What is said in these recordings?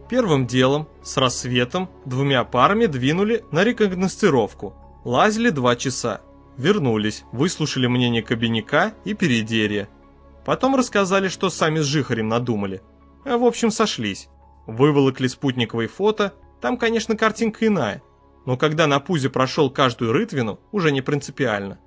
Первым делом, с рассветом, двумя парами двинули на рекогносцировку. Лазили 2 часа. Вернулись, выслушали мнение Кабенняка и Передерья. Потом рассказали, что сами с Жихарем надумали. В общем, сошлись. Выволокли спутниковые фото, там, конечно, картинка иная. Но когда на пузе прошел каждую рытвину, уже не принципиально.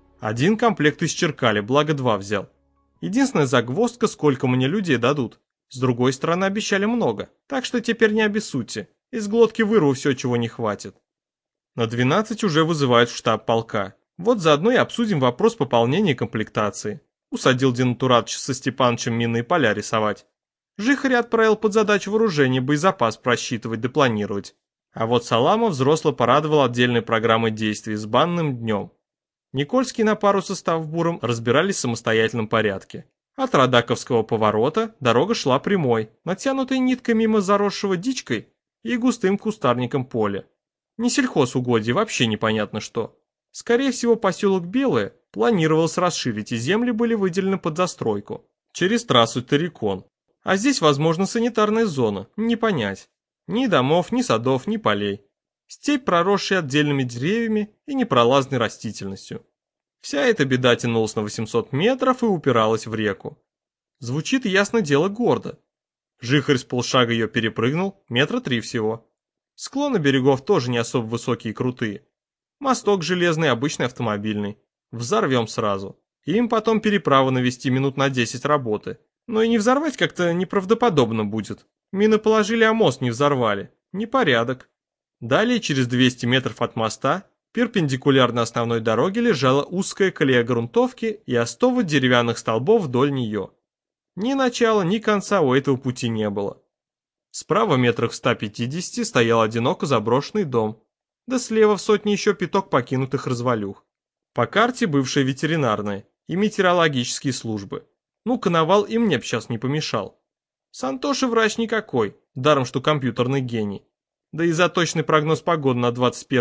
1 комплект исчеркали, благо 2 взял. Единственная загвоздка, сколько мне людей дадут. С другой стороны, обещали много, так что теперь не обессудьте. Из глотки вырву все, чего не хватит. На 12 уже вызывают в штаб полка. Вот заодно и обсудим вопрос пополнения комплектации. Усадил денатуратович со Степанычем минные поля рисовать. Жихаря отправил под задачу вооружения боезапас просчитывать да планировать. А вот Салама взросло порадовал отдельной программой действий с банным днем. Никольский на пару со Ставбуром разбирались в самостоятельном порядке. От Радаковского поворота дорога шла прямой, натянутой ниткой мимо заросшего дичкой и густым кустарником поля. Не сельхозугодье, вообще непонятно что. Скорее всего, поселок Белое планировалось расширить, и земли были выделены под застройку. Через трассу Террикон. А здесь, возможно, санитарная зона, не понять. Ни домов, ни садов, ни полей. Степь, проросшая отдельными деревьями и непролазной растительностью. Вся эта беда тянулась на 800 метров и упиралась в реку. Звучит, ясно дело, гордо. Жихарь с полшага ее перепрыгнул, 3 метра всего. Склоны берегов тоже не особо высокие и крутые. Мосток железный, обычный автомобильный. Взорвем сразу. Им потом переправу навести минут на 10 работы. Но и не взорвать как-то неправдоподобно будет. Мины положили, а мост не взорвали. Непорядок. Далее, через 200 метров от моста, перпендикулярно основной дороге лежала узкая колея грунтовки и остова деревянных столбов вдоль нее. Ни начала, ни конца у этого пути не было. Справа метрах в 150 стоял одиноко заброшенный дом, да слева в сотне еще пяток покинутых развалюх. По карте бывшая ветеринарная и метеорологические службы. Ну, коновал и мне б сейчас не помешал. Сантоши врач никакой, даром что компьютерный гений. Да и за точный прогноз погоды на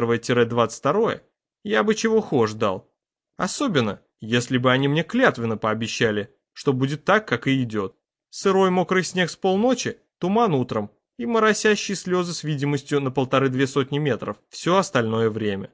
21-22 я бы чего хошь дал. Особенно, если бы они мне клятвенно пообещали, что будет так, как и идет. Сырой мокрый снег с полночи, туман утром и моросящие слезы с видимостью на 1,5–2 метров все остальное время.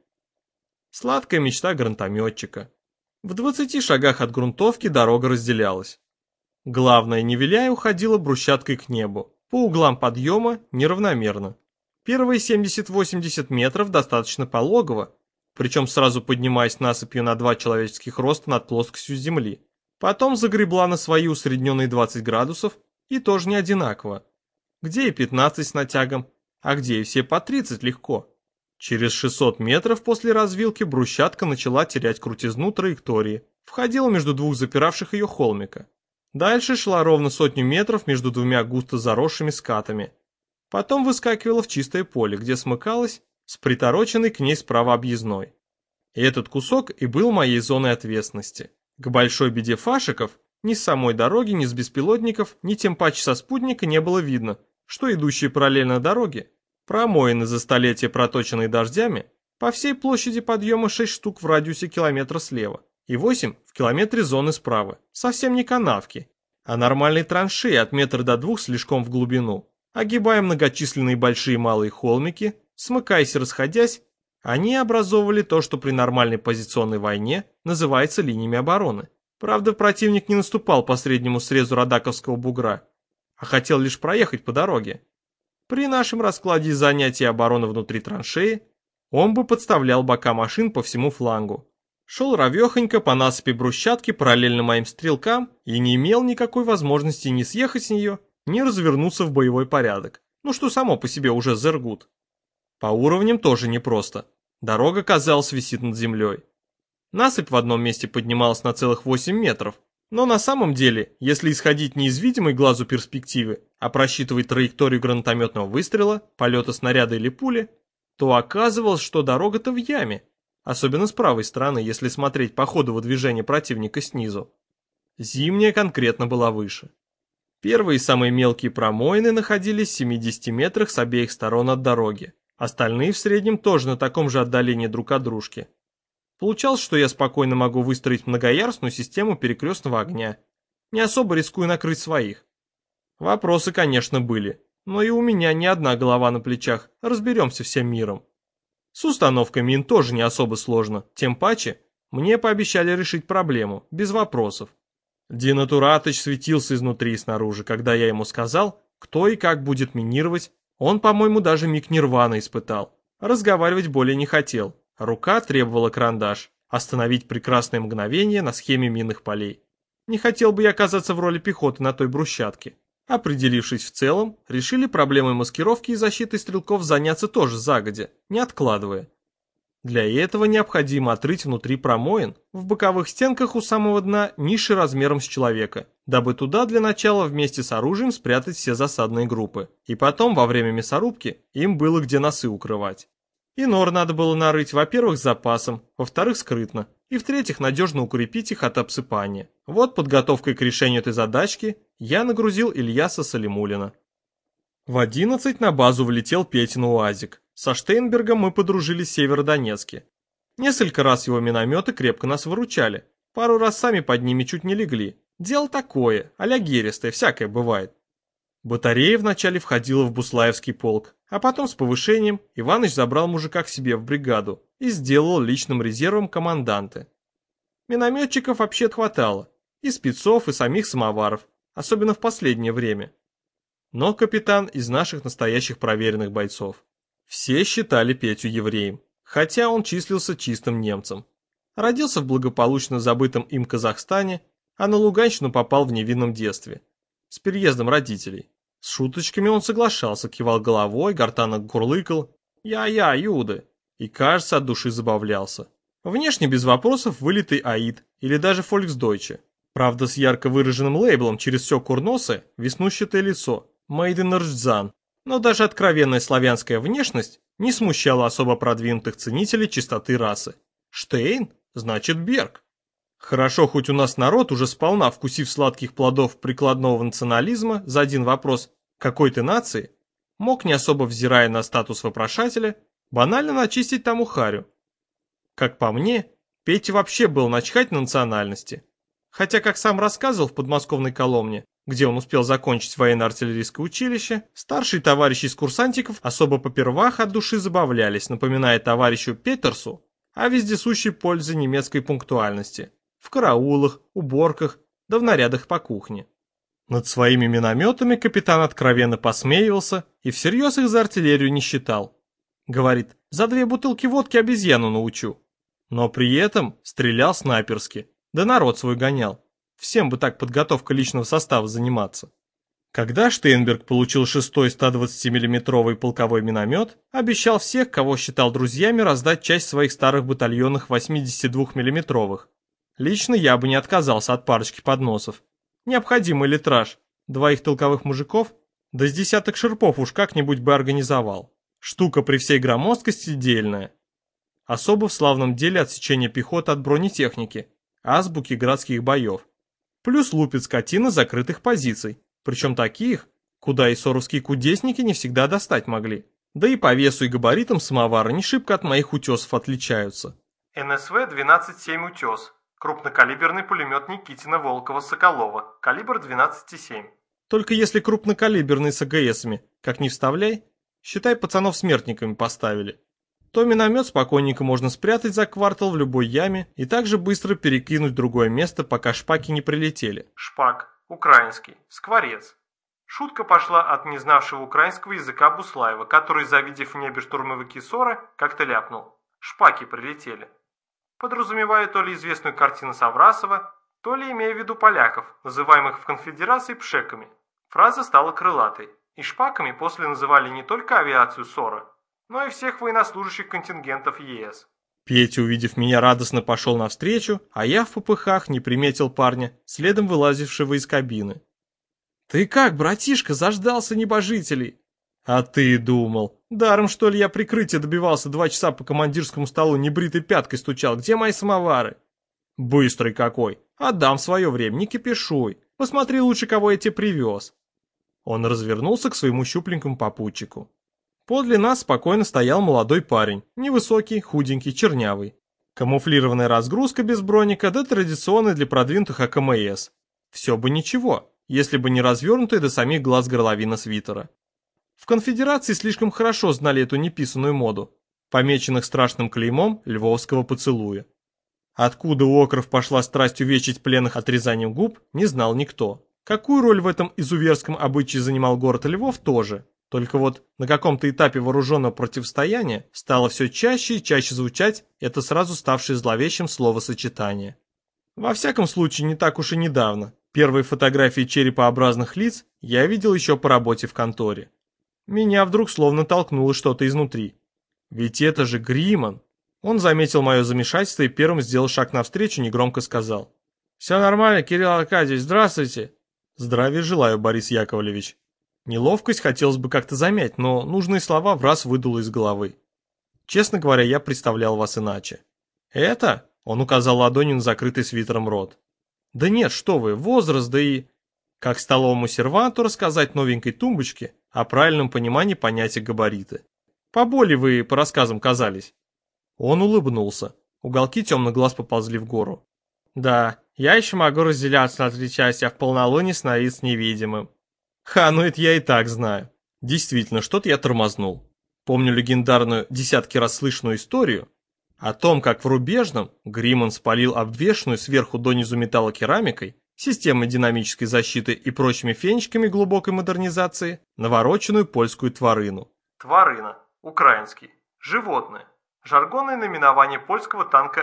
Сладкая мечта гранатометчика. В 20 шагах от грунтовки дорога разделялась. Главная, не виляя, уходила брусчаткой к небу. По углам подъема неравномерно. Первые 70–80 метров достаточно пологово, причем сразу поднимаясь насыпью на 2 человеческих роста над плоскостью земли. Потом загребла на свои усредненные 20 градусов и тоже не одинаково. Где и 15 с натягом, а где и все по 30 легко. Через 600 метров после развилки брусчатка начала терять крутизну траектории, входила между 2 запиравших ее холмика. Дальше шла ровно 100 метров между 2 густо заросшими скатами. Потом выскакивала в чистое поле, где смыкалась с притороченной к ней справа объездной. И этот кусок и был моей зоной ответственности. К большой беде фашиков ни с самой дороги, ни с беспилотников, ни тем паче со спутника не было видно, что идущие параллельно дороге, промоены за столетия проточенные дождями, по всей площади подъема 6 штук в радиусе километра слева и 8 в километре зоны справа. Совсем не канавки, а нормальные траншеи от метра до 2 слишком в глубину. Огибая многочисленные большие и малые холмики, смыкаясь и расходясь, они образовывали то, что при нормальной позиционной войне называется линиями обороны. Правда, противник не наступал по среднему срезу Радаковского бугра, а хотел лишь проехать по дороге. При нашем раскладе занятия обороны внутри траншеи он бы подставлял бока машин по всему флангу. Шел ровехонько по насыпи брусчатки параллельно моим стрелкам и не имел никакой возможности ни съехать с нее, ни развернуться в боевой порядок, ну что само по себе уже зергут. По уровням тоже непросто. Дорога, казалось, висит над землей. Насыпь в одном месте поднималась на целых 8 метров, но на самом деле, если исходить не из видимой глазу перспективы, а просчитывать траекторию гранатометного выстрела, полета снаряда или пули, то оказывалось, что дорога-то в яме, особенно с правой стороны, если смотреть по ходу выдвижения противника снизу. Зимняя конкретно была выше. Первые самые мелкие промоины находились в 70 метрах с обеих сторон от дороги. Остальные в среднем тоже на таком же отдалении друг от дружки. Получалось, что я спокойно могу выстроить многоярусную систему перекрестного огня, не особо рискуя накрыть своих. Вопросы, конечно, были. Но и у меня не одна голова на плечах, разберемся всем миром. С установкой мин тоже не особо сложно, тем паче мне пообещали решить проблему, без вопросов. Денатуратыч светился изнутри и снаружи, когда я ему сказал, кто и как будет минировать. Он, по-моему, даже миг нирваны испытал. Разговаривать более не хотел. Рука требовала карандаш. Остановить прекрасное мгновение на схеме минных полей. Не хотел бы я оказаться в роли пехоты на той брусчатке. Определившись в целом, решили проблемой маскировки и защиты стрелков заняться тоже загодя, не откладывая. Для этого необходимо отрыть внутри промоин, в боковых стенках у самого дна ниши размером с человека, дабы туда для начала вместе с оружием спрятать все засадные группы, и потом во время мясорубки им было где носы укрывать. И нор надо было нарыть, во-первых, с запасом, во-вторых, скрытно, и в-третьих, надежно укрепить их от обсыпания. Вот подготовкой к решению этой задачки я нагрузил Ильяса Салимуллина. В 11 на базу влетел Петин УАЗик. Со Штейнбергом мы подружились в Северодонецке. Несколько раз его минометы крепко нас выручали. Пару раз сами под ними чуть не легли. Дело такое, а-ля геристое, всякое бывает. Батарея вначале входила в Буслаевский полк, а потом с повышением Иваныч забрал мужика к себе в бригаду и сделал личным резервом команданты. Минометчиков вообще хватало, и спецов, и самих самоваров, особенно в последнее время. Но капитан из наших настоящих проверенных бойцов. Все считали Петю евреем, хотя он числился чистым немцем. Родился в благополучно забытом им Казахстане, а на Луганщину попал в невинном детстве, с переездом родителей. С шуточками он соглашался, кивал головой, гортанно курлыкал «Я, Юды!» и, кажется, от души забавлялся. Внешне без вопросов вылитый аид или даже фольксдойче. Правда, с ярко выраженным лейблом через все курносое, веснущатое лицо, made in Рждзан. Но даже откровенная славянская внешность не смущала особо продвинутых ценителей чистоты расы. Штейн значит Берг. Хорошо, хоть у нас народ, уже сполна вкусив сладких плодов прикладного национализма за один вопрос «какой ты нации?», мог, не особо взирая на статус вопрошателя, банально начистить тому харю. Как по мне, Пете вообще был начхать на национальности. Хотя, как сам рассказывал в подмосковной Коломне, где он успел закончить военно-артиллерийское училище, старшие товарищи из курсантиков особо попервах от души забавлялись, напоминая товарищу Петерсу о вездесущей пользе немецкой пунктуальности в караулах, уборках, да в нарядах по кухне. Над своими минометами капитан откровенно посмеивался и всерьез их за артиллерию не считал. Говорит, за 2 бутылки водки обезьяну научу. Но при этом стрелял снайперски, да народ свой гонял. Всем бы так подготовка личного состава заниматься. Когда Штейнберг получил 6-й 120-мм полковой миномет, обещал всех, кого считал друзьями, раздать часть своих старых батальонных 82-мм. Лично я бы не отказался от парочки подносов. Необходимый литраж, 2 их толковых мужиков, да с десяток шерпов уж как-нибудь бы организовал. Штука при всей громоздкости дельная. Особо в славном деле отсечения пехоты от бронетехники, азбуки городских боев. Плюс лупит скотина закрытых позиций, причем таких, куда и соровские кудесники не всегда достать могли. Да и по весу и габаритам самовара не шибко от моих утесов отличаются. НСВ-12-7 утес. Крупнокалиберный пулемет Никитина Волкова-Соколова, калибр 12,7. Только если крупнокалиберный с АГСами, как ни вставляй, считай, пацанов смертниками поставили. То миномет спокойненько можно спрятать за квартал в любой яме и также быстро перекинуть в другое место, пока шпаки не прилетели. Шпак, украинский, скворец. Шутка пошла от незнавшего украинского языка Буслаева, который, завидев в небе штурмовики СОРа, как-то ляпнул. Шпаки прилетели. Подразумевая то ли известную картину Саврасова, то ли имея в виду поляков, называемых в конфедерации пшеками. Фраза стала крылатой, и шпаками после называли не только авиацию СОРа, но и всех военнослужащих контингентов ЕС. Петя, увидев меня, радостно пошел навстречу, а я в попыхах не приметил парня, следом вылазившего из кабины. «Ты как, братишка, заждался небожителей?» «А ты думал, даром что ли я прикрытие добивался 2 часа по командирскому столу, небритой пяткой стучал, где мои самовары?» «Быстрый какой, отдам в свое время, не кипишуй, посмотри лучше, кого я тебе привез». Он развернулся к своему щупленькому попутчику. Подле нас спокойно стоял молодой парень, невысокий, худенький, чернявый. Камуфлированная разгрузка без броника, да традиционный для продвинутых АКМС. Все бы ничего, если бы не развернутая до самих глаз горловина свитера. В конфедерации слишком хорошо знали эту неписанную моду, помеченных страшным клеймом львовского поцелуя. Откуда у окров пошла страсть увечить пленных отрезанием губ, не знал никто. Какую роль в этом изуверском обычае занимал город Львов тоже. Только вот на каком-то этапе вооруженного противостояния стало все чаще и чаще звучать это сразу ставшее зловещим словосочетание. Во всяком случае, не так уж и недавно. Первые фотографии черепообразных лиц я видел еще по работе в конторе. Меня вдруг словно толкнуло что-то изнутри. Ведь это же Гриман. Он заметил мое замешательство и первым сделал шаг навстречу, негромко сказал: «Все нормально, Кирилл Аркадьевич, здравствуйте». «Здравия желаю, Борис Яковлевич». Неловкость хотелось бы как-то замять, но нужные слова враз выдуло из головы. Честно говоря, я представлял вас иначе. «Это?» — он указал ладонью на закрытый свитером рот. «Да нет, что вы, возраст, да и...» Как столовому серванту рассказать новенькой тумбочке о правильном понимании понятия габариты. Поболее вы по рассказам казались. Он улыбнулся. Уголки темных глаз поползли в гору. «Да, я еще могу разделяться на 3 части, а в полнолуние становиться невидимым». Ха, ну это я и так знаю. Действительно, что-то я тормознул. Помню легендарную десятки раз слышанную историю о том, как в Рубежном Гриман спалил обвешанную сверху донизу металлокерамикой, системой динамической защиты и прочими фенечками глубокой модернизации навороченную польскую тварину. Тварина, украинский, животное. Жаргонное наименование польского танка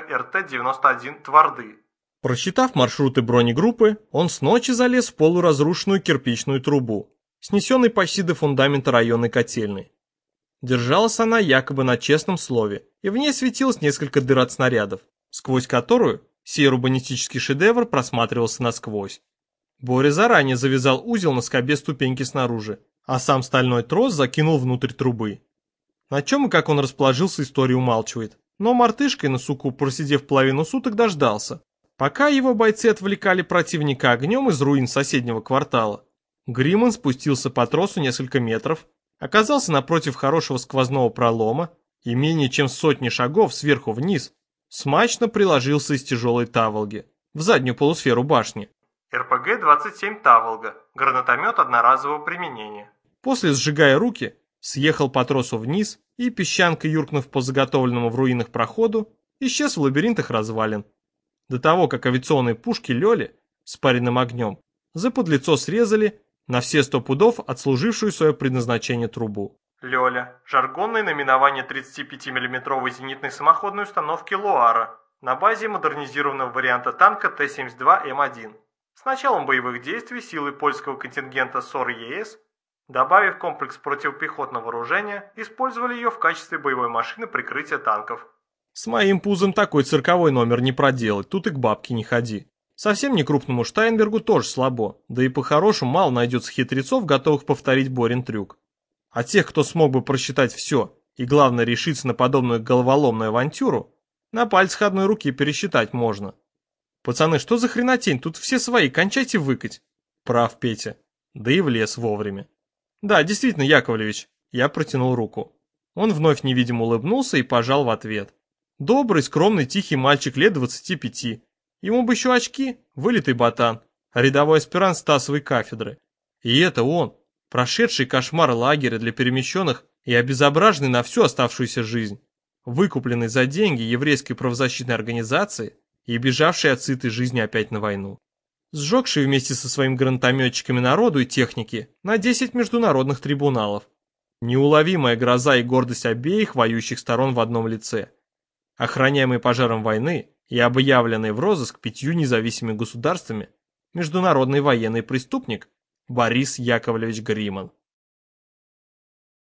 РТ-91 «Тварды». Просчитав маршруты бронегруппы, он с ночи залез в полуразрушенную кирпичную трубу, снесенной почти до фундамента районной котельной. Держалась она якобы на честном слове, и в ней светилось несколько дыр от снарядов, сквозь которую сей урбанистический шедевр просматривался насквозь. Боря заранее завязал узел на скобе ступеньки снаружи, а сам стальной трос закинул внутрь трубы. На чем и как он расположился, история умалчивает, но мартышкой на суку, просидев половину суток, дождался, пока его бойцы отвлекали противника огнем из руин соседнего квартала. Гриман спустился по тросу несколько метров, оказался напротив хорошего сквозного пролома и менее чем сотни шагов сверху вниз смачно приложился из тяжелой таволги в заднюю полусферу башни. РПГ-27 «Таволга», гранатомет одноразового применения. После, сжигая руки, съехал по тросу вниз и, песчанкой юркнув по заготовленному в руинах проходу, исчез в лабиринтах развалин. До того, как авиационные пушки Лёли с паренным огнем заподлицо срезали на все 100 пудов отслужившую свое предназначение трубу. Лёля – жаргонное наименование 35 миллиметровой зенитной самоходной установки «Луара» на базе модернизированного варианта танка Т-72М1. С началом боевых действий силы польского контингента СОР-ЕС, добавив комплекс противопехотного вооружения, использовали ее в качестве боевой машины прикрытия танков. С моим пузом такой цирковой номер не проделать, тут и к бабке не ходи. Совсем не крупному Штайнбергу тоже слабо, да и по-хорошему мало найдется хитрецов, готовых повторить Борин трюк. А тех, кто смог бы просчитать все и, главное, решиться на подобную головоломную авантюру, на пальцах одной руки пересчитать можно. Пацаны, что за хренотень, тут все свои, кончайте выкать. Прав Петя, да и влез вовремя. Да, действительно, Яковлевич, я протянул руку. Он вновь невидимо улыбнулся и пожал в ответ. Добрый, скромный, тихий мальчик лет 25. Ему бы еще очки, вылитый ботан, рядовой аспирант Стасовой кафедры. И это он, прошедший кошмар лагеря для перемещенных и обезображенный на всю оставшуюся жизнь, выкупленный за деньги еврейской правозащитной организации и бежавший от сытой жизни опять на войну. Сжегший вместе со своими гранатометчиками народу и техники на 10 международных трибуналов. Неуловимая гроза и гордость обеих воюющих сторон в одном лице. Охраняемый пожаром войны и объявленный в розыск 5 независимыми государствами международный военный преступник Борис Яковлевич Гриман.